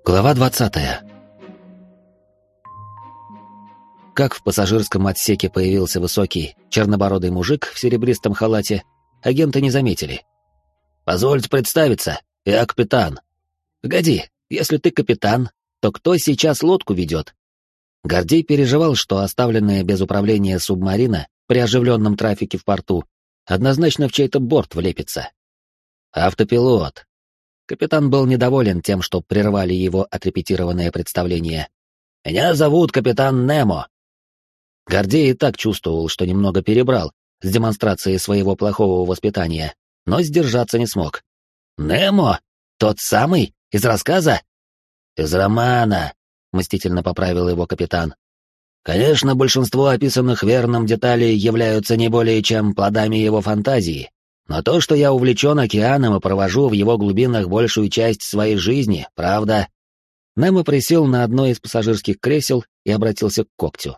Глава 20. Как в пассажирском отсеке появился высокий, чернобородый мужик в серебристом халате, агенты не заметили. «Позвольте представиться, я капитан». «Погоди, если ты капитан, то кто сейчас лодку ведет?» Гордей переживал, что оставленная без управления субмарина при оживленном трафике в порту однозначно в чей-то борт влепится. «Автопилот». Капитан был недоволен тем, что прервали его отрепетированное представление. «Меня зовут капитан Немо». Гордей и так чувствовал, что немного перебрал с демонстрацией своего плохого воспитания, но сдержаться не смог. «Немо? Тот самый? Из рассказа?» «Из романа», — мстительно поправил его капитан. «Конечно, большинство описанных Верном деталей являются не более чем плодами его фантазии, но то, что я увлечен океаном и провожу в его глубинах большую часть своей жизни, правда». Немо присел на одно из пассажирских кресел и обратился к Когтю.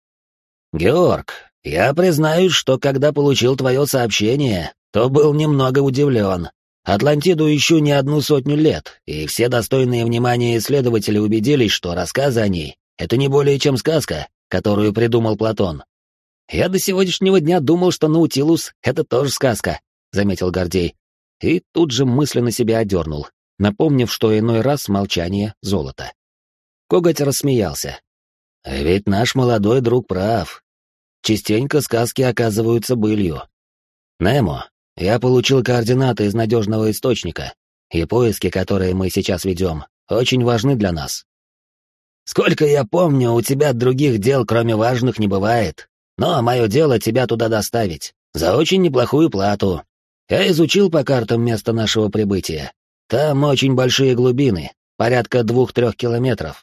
«Георг, я признаюсь, что когда получил твое сообщение, то был немного удивлен. Атлантиду ищу не 100 лет, и все достойные внимания исследователи убедились, что рассказы о ней — это не более чем сказка, которую придумал Платон». «Я до сегодняшнего дня думал, что Наутилус — это тоже сказка», — заметил Гордей, и тут же мысленно себя одернул, напомнив, что иной раз молчание — золото. Коготь рассмеялся. «Ведь наш молодой друг прав. Частенько сказки оказываются былью. Немо, я получил координаты из надежного источника, и поиски, которые мы сейчас ведем, очень важны для нас. Сколько я помню, у тебя других дел, кроме важных, не бывает, но мое дело тебя туда доставить, за очень неплохую плату. Я изучил по картам место нашего прибытия. Там очень большие глубины, порядка 2-3 километров.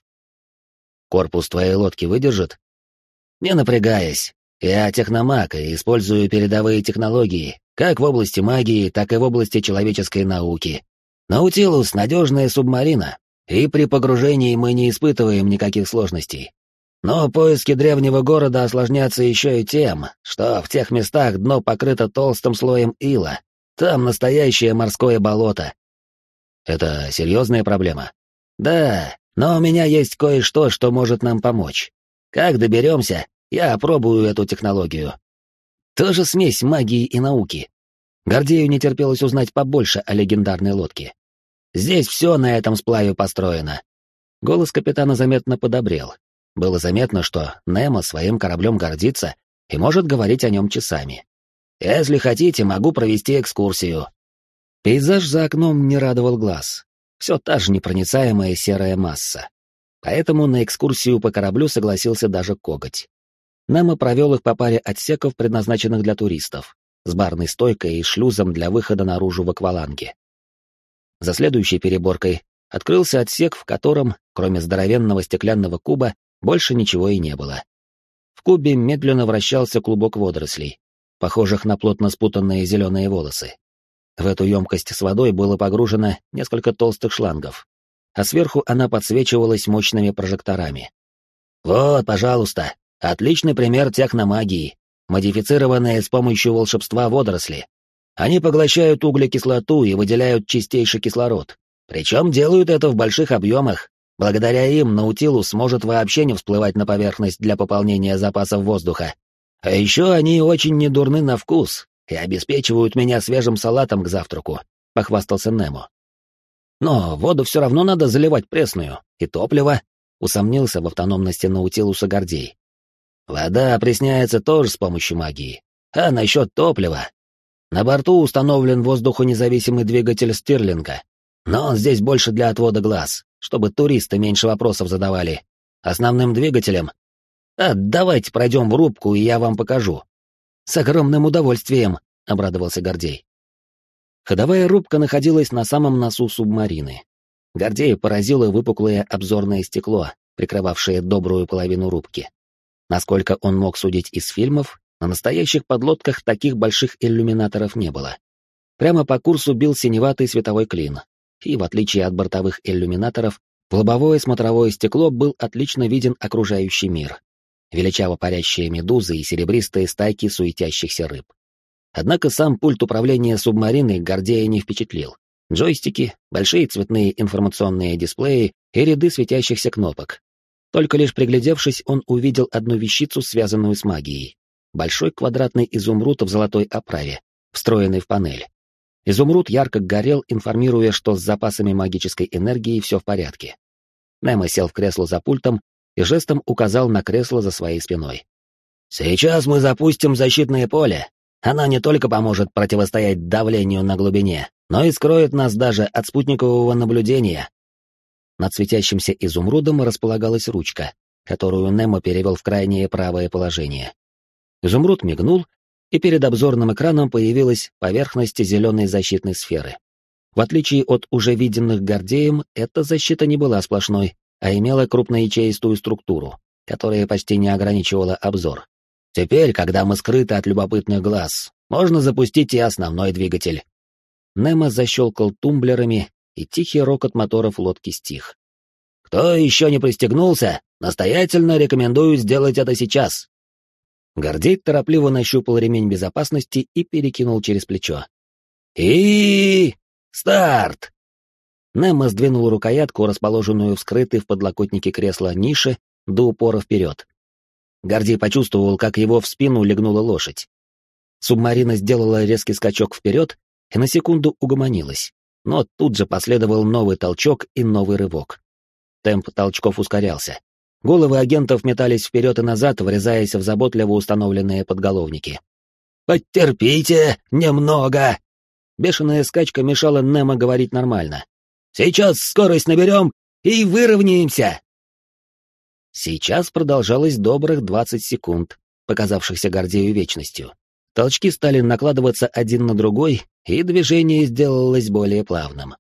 Корпус твоей лодки выдержит? Не напрягаясь. Я техномаг и использую передовые технологии, как в области магии, так и в области человеческой науки. Наутилус — надежная субмарина, и при погружении мы не испытываем никаких сложностей. Но поиски древнего города осложнятся еще и тем, что в тех местах дно покрыто толстым слоем ила. Там настоящее морское болото. Это серьезная проблема? Да, но у меня есть кое-что, что может нам помочь. Как доберемся, я опробую эту технологию. Тоже смесь магии и науки. Гордею не терпелось узнать побольше о легендарной лодке. Здесь все на этом сплаве построено. Голос капитана заметно подобрел. Было заметно, что Немо своим кораблем гордится и может говорить о нем часами. Если хотите, могу провести экскурсию. Пейзаж за окном не радовал глаз. Все та же непроницаемая серая масса. Поэтому на экскурсию по кораблю согласился даже Коготь. Немо провел их по паре отсеков, предназначенных для туристов, с барной стойкой и шлюзом для выхода наружу в акваланге. За следующей переборкой открылся отсек, в котором, кроме здоровенного стеклянного куба, больше ничего и не было. В кубе медленно вращался клубок водорослей, похожих на плотно спутанные зеленые волосы. В эту емкость с водой было погружено несколько толстых шлангов, а сверху она подсвечивалась мощными прожекторами. «Вот, пожалуйста, отличный пример техномагии, модифицированные с помощью волшебства водоросли. Они поглощают углекислоту и выделяют чистейший кислород. Причем делают это в больших объемах. Благодаря им Наутилус может вообще не всплывать на поверхность для пополнения запасов воздуха. А еще они очень недурны на вкус и обеспечивают меня свежим салатом к завтраку», — похвастался Немо. «Но воду все равно надо заливать пресную, и топливо», — усомнился в автономности Наутилуса Гордей. «Вода опресняется тоже с помощью магии. А насчет топлива? На борту установлен воздухонезависимый двигатель Стирлинга, но он здесь больше для отвода глаз, чтобы туристы меньше вопросов задавали. Основным двигателем... давайте пройдем в рубку, и я вам покажу». «С огромным удовольствием», — обрадовался Гордей. Ходовая рубка находилась на самом носу субмарины. Гордея поразило выпуклое обзорное стекло, прикрывавшее добрую половину рубки. Насколько он мог судить из фильмов, на настоящих подлодках таких больших иллюминаторов не было. Прямо по курсу бил синеватый световой клин, и, в отличие от бортовых иллюминаторов, в лобовое смотровое стекло был отлично виден окружающий мир. Величаво парящие медузы и серебристые стайки суетящихся рыб. Однако сам пульт управления субмариной Гордея не впечатлил. Джойстики, большие цветные информационные дисплеи и ряды светящихся кнопок. Только лишь приглядевшись, он увидел одну вещицу, связанную с магией. Большой квадратный изумруд в золотой оправе, встроенный в панель. Изумруд ярко горел, информируя, что с запасами магической энергии все в порядке. Немо сел в кресло за пультом и жестом указал на кресло за своей спиной. «Сейчас мы запустим защитное поле. Оно не только поможет противостоять давлению на глубине, но и скроет нас даже от спутникового наблюдения». Над светящимся изумрудом располагалась ручка, которую Немо перевел в крайнее правое положение. Изумруд мигнул, и перед обзорным экраном появилась поверхность зеленой защитной сферы. В отличие от уже виденных Гордеем, эта защита не была сплошной, а имела крупноячеистую структуру, которая почти не ограничивала обзор. Теперь, когда мы скрыты от любопытных глаз, можно запустить и основной двигатель. Немо защелкал тумблерами, и тихий рокот моторов лодки стих. «Кто еще не пристегнулся, настоятельно рекомендую сделать это сейчас». Гордей торопливо нащупал ремень безопасности и перекинул через плечо. И старт! Немо сдвинул рукоятку, расположенную вскрытой в подлокотнике кресла нише, до упора вперед. Гордей почувствовал, как его в спину легнула лошадь. Субмарина сделала резкий скачок вперед и на секунду угомонилась, но тут же последовал новый толчок и новый рывок. Темп толчков ускорялся. Головы агентов метались вперед и назад, врезаясь в заботливо установленные подголовники. «Потерпите немного!» Бешеная скачка мешала Немо говорить нормально. «Сейчас скорость наберем и выровняемся!» Сейчас продолжалось добрых 20 секунд, показавшихся Гордею вечностью. Толчки стали накладываться один на другой, и движение сделалось более плавным.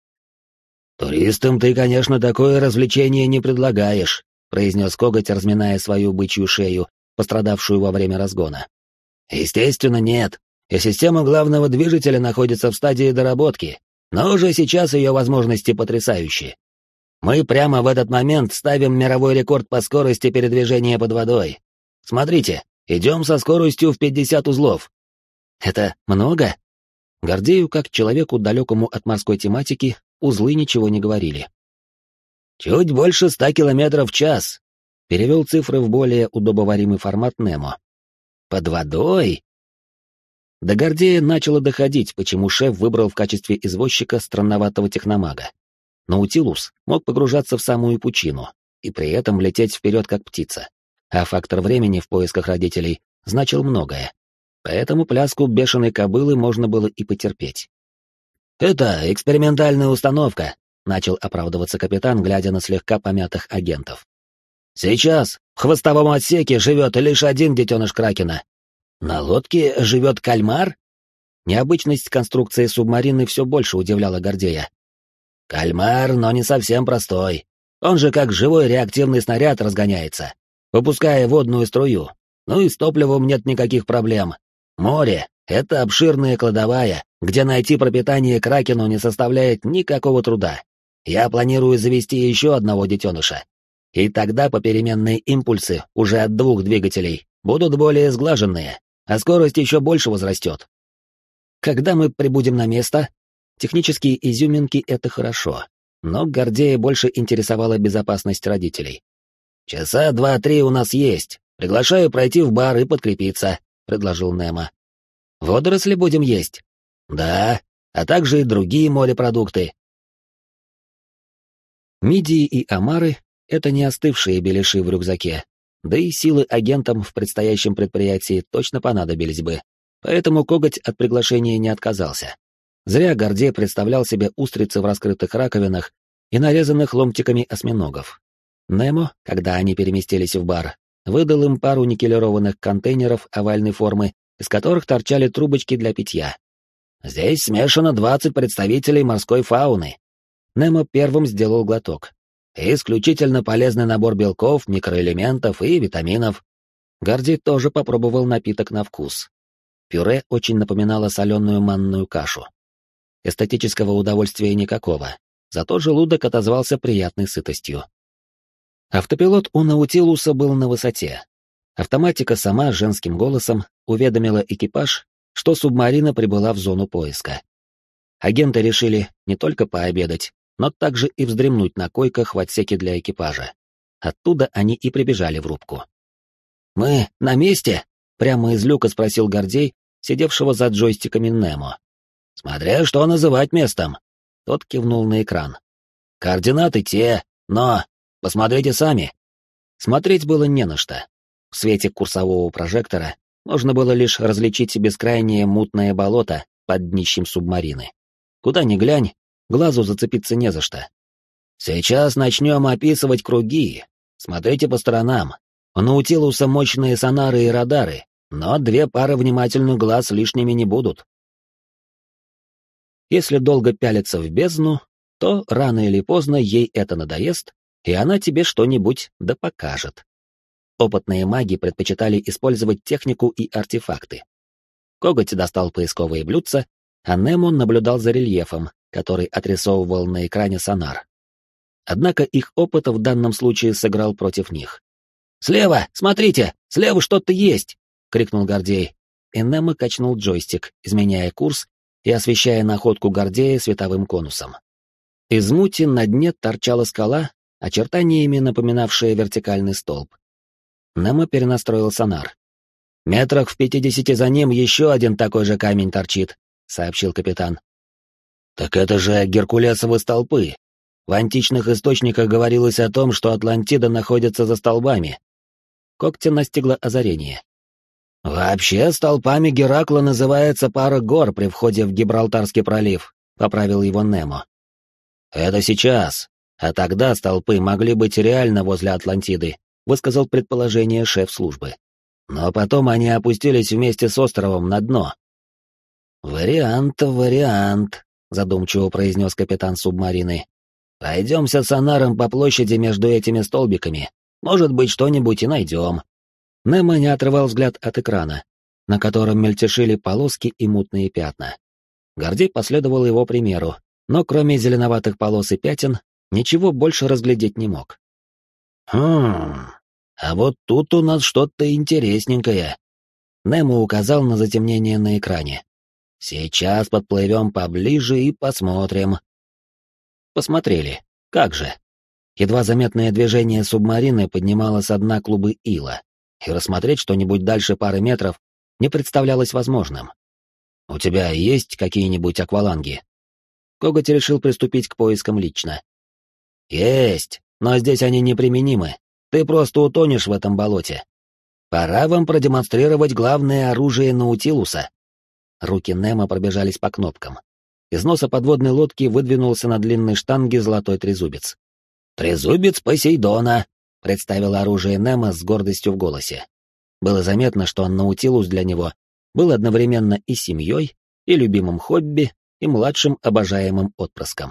«Туристам ты, конечно, такое развлечение не предлагаешь», — произнес Коготь, разминая свою бычью шею, пострадавшую во время разгона. «Естественно, нет, и система главного движителя находится в стадии доработки, но уже сейчас ее возможности потрясающие. Мы прямо в этот момент ставим мировой рекорд по скорости передвижения под водой. Смотрите, идем со скоростью в 50 узлов». «Это много?» Гордею, как человеку, далекому от морской тематики, узлы ничего не говорили. «Чуть больше 100 километров в час», — перевел цифры в более удобоваримый формат Немо. «Под водой?» До Гордея начало доходить, почему шеф выбрал в качестве извозчика странноватого техномага. Наутилус мог погружаться в самую пучину и при этом лететь вперед как птица, а фактор времени в поисках родителей значил многое. Поэтому пляску бешеной кобылы можно было и потерпеть. «Это экспериментальная установка», — начал оправдываться капитан, глядя на слегка помятых агентов. «Сейчас в хвостовом отсеке живет лишь один детеныш Кракена. На лодке живет кальмар?» Необычность конструкции субмарины все больше удивляла Гордея. «Кальмар, но не совсем простой. Он же как живой реактивный снаряд разгоняется, выпуская водную струю. Ну и с топливом нет никаких проблем. Море — это обширная кладовая, где найти пропитание Кракену не составляет никакого труда. Я планирую завести еще одного детеныша. И тогда попеременные импульсы уже от 2 двигателей будут более сглаженные, а скорость еще больше возрастет. Когда мы прибудем на место? Технические изюминки — это хорошо, но Гордея больше интересовала безопасность родителей. «Часа 2-3 у нас есть. Приглашаю пройти в бар и подкрепиться», — предложил Немо. «Водоросли будем есть?» «Да, а также и другие морепродукты». Мидии и омары — это не остывшие беляши в рюкзаке, да и силы агентам в предстоящем предприятии точно понадобились бы, поэтому Коготь от приглашения не отказался. Зря Гордей представлял себе устрицы в раскрытых раковинах и нарезанных ломтиками осьминогов. Немо, когда они переместились в бар, выдал им пару никелированных контейнеров овальной формы, из которых торчали трубочки для питья. «Здесь смешано 20 представителей морской фауны». Немо первым сделал глоток. «Исключительно полезный набор белков, микроэлементов и витаминов». Гордей тоже попробовал напиток на вкус. Пюре очень напоминало соленую манную кашу. Эстетического удовольствия никакого, зато желудок отозвался приятной сытостью. Автопилот у Наутилуса был на высоте. Автоматика сама женским голосом уведомила экипаж, что субмарина прибыла в зону поиска. Агенты решили не только пообедать, но также и вздремнуть на койках в отсеке для экипажа. Оттуда они и прибежали в рубку. «Мы на месте?» — прямо из люка спросил Гордей, сидевшего за джойстиками Немо. «Смотря что называть местом». Тот кивнул на экран. «Координаты те, но... Посмотрите сами». Смотреть было не на что. В свете курсового прожектора можно было лишь различить бескрайнее мутное болото под днищем субмарины. Куда ни глянь, глазу зацепиться не за что. «Сейчас начнем описывать круги. Смотрите по сторонам. У Наутилуса мощные сонары и радары, но 2 пары внимательных глаз лишними не будут». Если долго пялиться в бездну, то рано или поздно ей это надоест, и она тебе что-нибудь да покажет. Опытные маги предпочитали использовать технику и артефакты. Коготь достал поисковые блюдца, а Немо наблюдал за рельефом, который отрисовывал на экране сонар. Однако их опыт в данном случае сыграл против них. «Слева, смотрите, слева что-то есть!» — крикнул Гордей, и Немо качнул джойстик, изменяя курс и освещая находку Гордея световым конусом. Из мути на дне торчала скала, очертаниями напоминавшая вертикальный столб. Немо перенастроил сонар. «Метрах в 50 за ним еще один такой же камень торчит», — сообщил капитан. «Так это же геркулесовы столпы. В античных источниках говорилось о том, что Атлантида находится за столбами». Когтя настигло озарение. «Вообще, столпами Геракла называется пара гор при входе в Гибралтарский пролив», — поправил его Немо. «Это сейчас, а тогда столпы могли быть реально возле Атлантиды», — высказал предположение шеф службы. «Но потом они опустились вместе с островом на дно». «Вариант», — задумчиво произнес капитан субмарины. «Пройдемся сонаром по площади между этими столбиками. Может быть, что-нибудь и найдем». Немо не отрывал взгляд от экрана, на котором мельтешили полоски и мутные пятна. Гордей последовал его примеру, но кроме зеленоватых полос и пятен, ничего больше разглядеть не мог. А вот тут у нас что-то интересненькое». Немо указал на затемнение на экране. «Сейчас подплывем поближе и посмотрим». Посмотрели. Как же. Едва заметное движение субмарины поднимало со дна клубы ила, и рассмотреть что-нибудь дальше пары метров не представлялось возможным. «У тебя есть какие-нибудь акваланги?» Коготь решил приступить к поискам лично. «Есть, но здесь они неприменимы. Ты просто утонешь в этом болоте. Пора вам продемонстрировать главное оружие Наутилуса». Руки Немо пробежались по кнопкам. Из носа подводной лодки выдвинулся на длинной штанге золотой трезубец. «Трезубец Посейдона», — представил оружие Немо с гордостью в голосе. Было заметно, что Наутилус для него был одновременно и семьей, и любимым хобби, и младшим обожаемым отпрыском.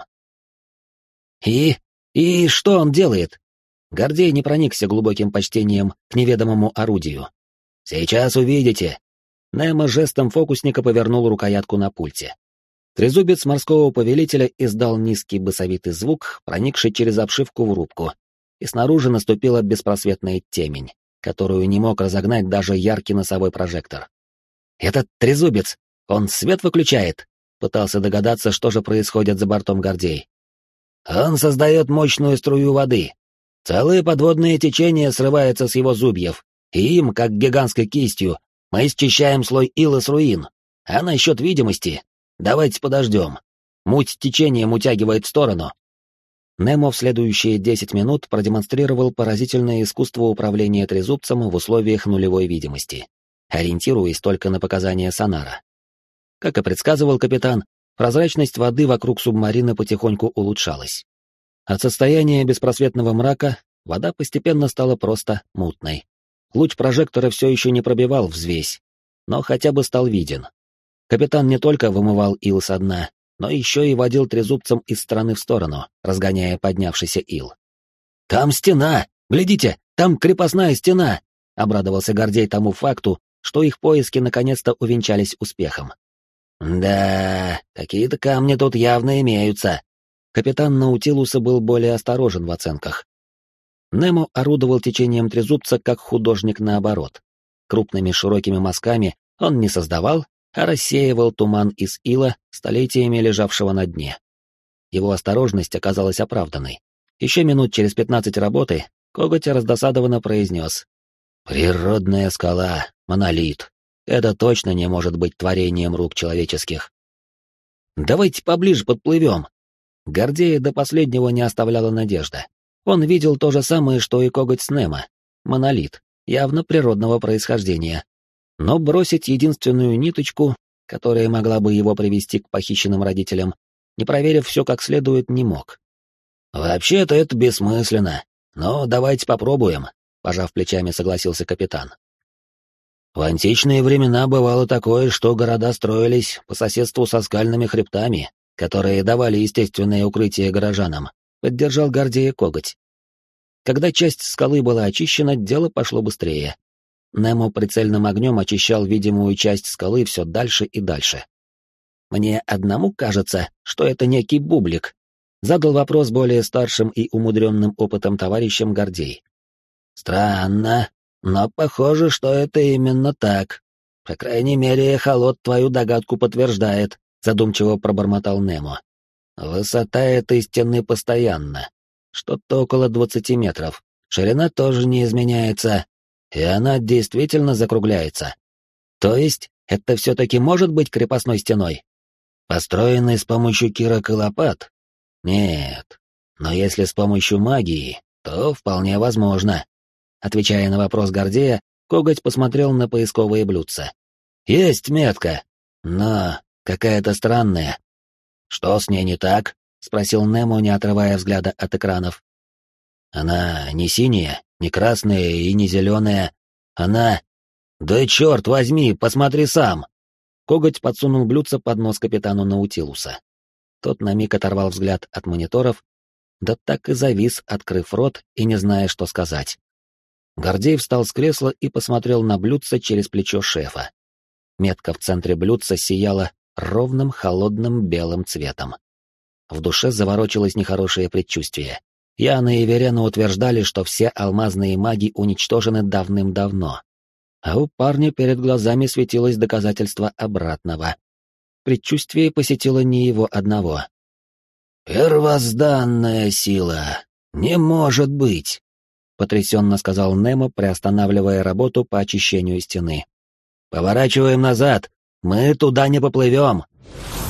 «И что он делает?» Гордей не проникся глубоким почтением к неведомому орудию. «Сейчас увидите». Немо жестом фокусника повернул рукоятку на пульте. Трезубец морского повелителя издал низкий басовитый звук, проникший через обшивку в рубку, и снаружи наступила беспросветная темень, которую не мог разогнать даже яркий носовой прожектор. «Этот трезубец, он свет выключает?» — пытался догадаться, что же происходит за бортом Гордей. «Он создает мощную струю воды. Целые подводные течения срываются с его зубьев, и им, как гигантской кистью, мы счищаем слой ила с руин. А насчет видимости... Давайте подождем. Муть течением утягивает в сторону». Немо в следующие 10 минут продемонстрировал поразительное искусство управления трезубцем в условиях нулевой видимости, ориентируясь только на показания сонара. Как и предсказывал капитан, прозрачность воды вокруг субмарины потихоньку улучшалась. От состояния беспросветного мрака вода постепенно стала просто мутной. Луч прожектора все еще не пробивал взвесь, но хотя бы стал виден. Капитан не только вымывал ил со дна, но еще и водил трезубцем из стороны в сторону, разгоняя поднявшийся ил. «Там стена! Глядите, там крепостная стена!» — обрадовался Гордей тому факту, что их поиски наконец-то увенчались успехом. «Да, какие-то камни тут явно имеются». Капитан Наутилуса был более осторожен в оценках. Немо орудовал течением трезубца как художник наоборот. Крупными широкими мазками он не создавал, а рассеивал туман из ила, столетиями лежавшего на дне. его осторожность оказалась оправданной. Еще минут через 15 работы Коготь раздосадованно произнес: «Природная скала, монолит. Это точно не может быть творением рук человеческих». «Давайте поближе подплывем». Гордея до последнего не оставляла надежда. Он видел то же самое, что и Коготь с Немо. Монолит, явно природного происхождения. Но бросить единственную ниточку, которая могла бы его привести к похищенным родителям, не проверив все как следует, не мог. «Вообще-то это бессмысленно, но давайте попробуем», — пожав плечами, согласился капитан. В античные времена бывало такое, что города строились по соседству со скальными хребтами, которые давали естественное укрытие горожанам, поддержал Гордея Коготь. Когда часть скалы была очищена, дело пошло быстрее. Немо прицельным огнем очищал видимую часть скалы все дальше и дальше. «Мне одному кажется, что это некий бублик», — задал вопрос более старшим и умудренным опытом товарищем Гордей. «Странно, но похоже, что это именно так. По крайней мере, эхолот твою догадку подтверждает», — задумчиво пробормотал Немо. «Высота этой стены постоянна. Что-то около 20 метров. Ширина тоже не изменяется, и она действительно закругляется. То есть, это все-таки может быть крепостной стеной? Построенной с помощью кирок и лопат? Нет. Но если с помощью магии, то вполне возможно». Отвечая на вопрос Гордея, Коготь посмотрел на поисковые блюдца. «Есть метка, но какая-то странная». «Что с ней не так?» — спросил Немо, не отрывая взгляда от экранов. «Она не синяя, не красная и не зеленая. Она... Да черт возьми, посмотри сам!» Коготь подсунул блюдце под нос капитану Наутилуса. Тот на миг оторвал взгляд от мониторов, да так и завис, открыв рот и не зная, что сказать. Гордей встал с кресла и посмотрел на блюдце через плечо шефа. Метка в центре блюдца сияла ровным, холодным белым цветом. В душе заворочилось нехорошее предчувствие. Яна и Верена утверждали, что все алмазные маги уничтожены давным-давно. А у парня перед глазами светилось доказательство обратного. Предчувствие посетило не его одного. «Первозданная сила! Не может быть!» — потрясенно сказал Немо, приостанавливая работу по очищению стены. «Поворачиваем назад! Мы туда не поплывем!»